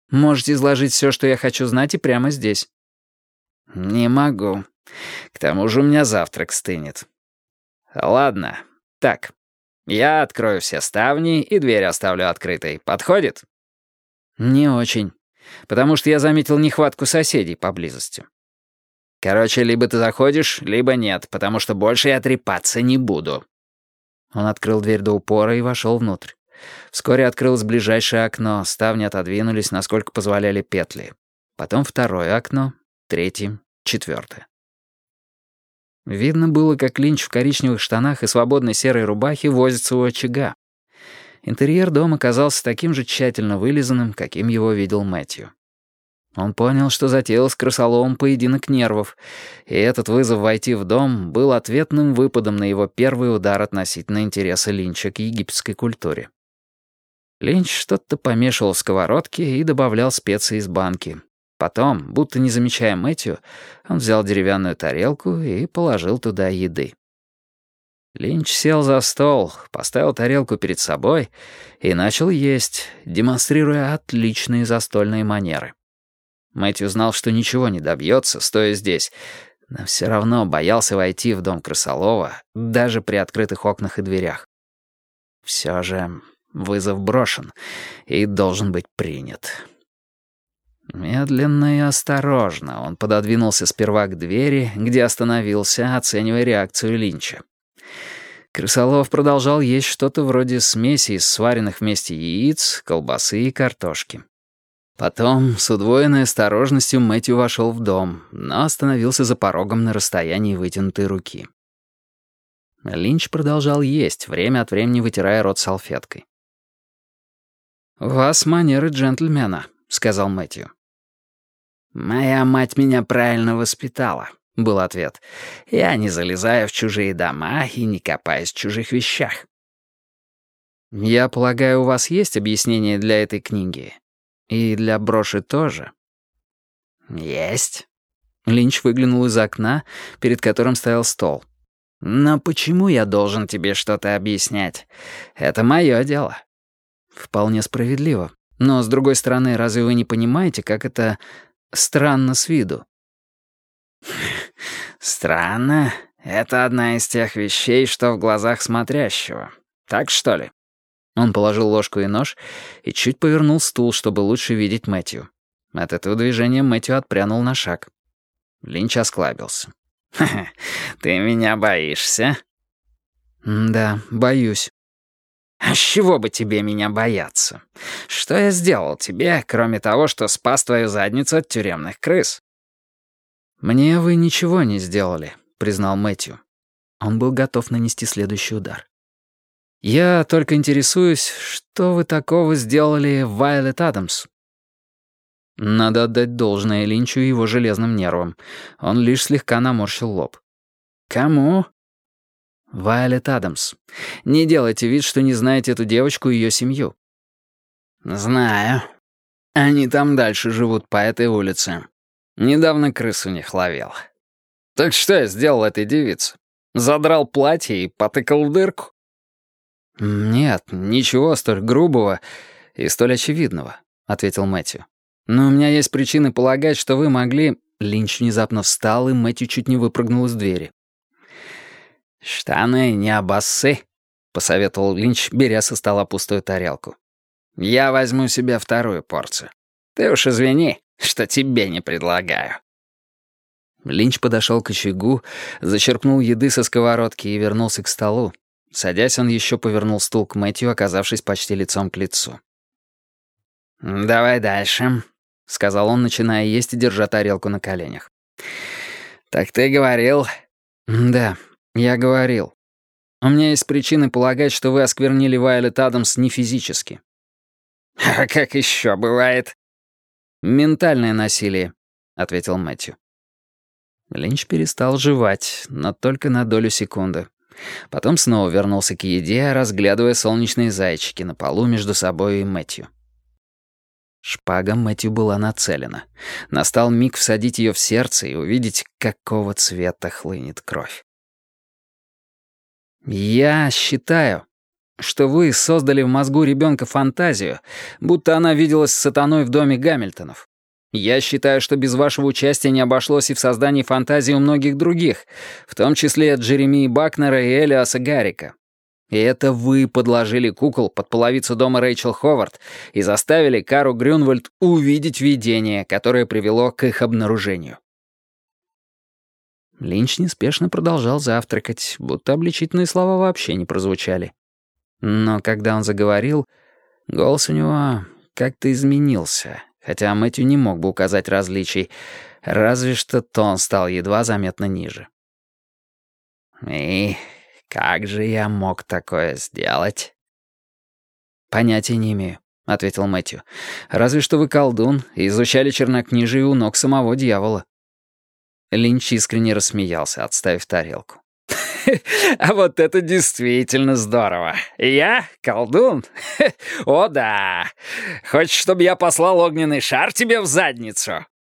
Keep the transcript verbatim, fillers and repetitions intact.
Можете изложить все, что я хочу знать, и прямо здесь». «Не могу. К тому же у меня завтрак стынет. Ладно, так. Я открою все ставни и дверь оставлю открытой. Подходит?» «Не очень. Потому что я заметил нехватку соседей поблизости». «Короче, либо ты заходишь, либо нет, потому что больше я трепаться не буду». Он открыл дверь до упора и вошел внутрь. Вскоре открылось ближайшее окно, ставни отодвинулись, насколько позволяли петли. Потом второе окно, третье, четвертое. Видно было, как Линч в коричневых штанах и свободной серой рубахе возится у очага. Интерьер дома казался таким же тщательно вылизанным, каким его видел Мэтью. Он понял, что затеял с крысоловым поединок нервов, и этот вызов войти в дом был ответным выпадом на его первый удар относительно интереса Линча к египетской культуре. Линч что-то помешивал в сковородке и добавлял специи из банки. Потом, будто не замечая Мэтью, он взял деревянную тарелку и положил туда еды. Линч сел за стол, поставил тарелку перед собой и начал есть, демонстрируя отличные застольные манеры. Мэтью знал, что ничего не добьется, стоя здесь, но все равно боялся войти в дом крысолова, даже при открытых окнах и дверях. Все же вызов брошен и должен быть принят. Медленно и осторожно он пододвинулся сперва к двери, где остановился, оценивая реакцию Линча. Крысолов продолжал есть что-то вроде смеси из сваренных вместе яиц, колбасы и картошки. Потом, с удвоенной осторожностью, Мэтью вошел в дом, но остановился за порогом на расстоянии вытянутой руки. Линч продолжал есть, время от времени вытирая рот салфеткой. «У вас манеры джентльмена», — сказал Мэтью. «Моя мать меня правильно воспитала», — был ответ. «Я не залезаю в чужие дома и не копаюсь в чужих вещах». «Я полагаю, у вас есть объяснение для этой книги? И для броши тоже?» «Есть». Линч выглянул из окна, перед которым стоял стол. «Но почему я должен тебе что-то объяснять? Это мое дело». «Вполне справедливо. Но, с другой стороны, разве вы не понимаете, как это странно с виду?» «Странно? Это одна из тех вещей, что в глазах смотрящего. Так что ли?» Он положил ложку и нож и чуть повернул стул, чтобы лучше видеть Мэтью. От этого движения Мэтью отпрянул на шаг. Линч осклабился. «Ха-ха, ты меня боишься?» «Да, боюсь». «А с чего бы тебе меня бояться? Что я сделал тебе, кроме того, что спас твою задницу от тюремных крыс?» «Мне вы ничего не сделали», — признал Мэтью. Он был готов нанести следующий удар. «Я только интересуюсь, что вы такого сделали в Вайолет Адамс?» Надо отдать должное Линчу и его железным нервам. Он лишь слегка наморщил лоб. «Кому?» «Вайолет Адамс. Не делайте вид, что не знаете эту девочку и ее семью». «Знаю. Они там дальше живут по этой улице. Недавно крыс у них ловил. Так что я сделал этой девице? Задрал платье и потыкал в дырку?» «Нет, ничего столь грубого и столь очевидного», — ответил Мэтью. «Но у меня есть причины полагать, что вы могли...» Линч внезапно встал, и Мэтью чуть не выпрыгнул из двери. «Штаны не обоссы», — посоветовал Линч, беря со стола пустую тарелку. «Я возьму себе вторую порцию. Ты уж извини, что тебе не предлагаю». Линч подошел к очагу, зачерпнул еды со сковородки и вернулся к столу. Садясь, он еще повернул стул к Мэтью, оказавшись почти лицом к лицу. «Давай дальше», — сказал он, начиная есть и держа тарелку на коленях. «Так ты говорил...» «Да, я говорил. У меня есть причины полагать, что вы осквернили Вайолет Адамс не физически». «А как еще бывает?» «Ментальное насилие», — ответил Мэтью. Линч перестал жевать, но только на долю секунды. Потом снова вернулся к еде, разглядывая солнечные зайчики на полу между собой и Мэтью. Шпага Мэтью была нацелена. Настал миг всадить ее в сердце и увидеть, какого цвета хлынет кровь. «Я считаю», что вы создали в мозгу ребенка фантазию, будто она виделась с сатаной в доме Гамильтонов. Я считаю, что без вашего участия не обошлось и в создании фантазии у многих других, в том числе от Джеремии Бакнера и Элиаса Гаррика. И это вы подложили кукол под половицу дома Рэйчел Ховард и заставили Кару Грюнвальд увидеть видение, которое привело к их обнаружению. Линч неспешно продолжал завтракать, будто обличительные слова вообще не прозвучали. Но когда он заговорил, голос у него как-то изменился, хотя Мэтью не мог бы указать различий, разве что тон стал едва заметно ниже. «И как же я мог такое сделать?» «Понятия не имею», — ответил Мэтью. «Разве что вы колдун и изучали чернокнижие у ног самого дьявола». Линч искренне рассмеялся, отставив тарелку. «А вот это действительно здорово. Я колдун? О да! Хочешь, чтобы я послал огненный шар тебе в задницу?»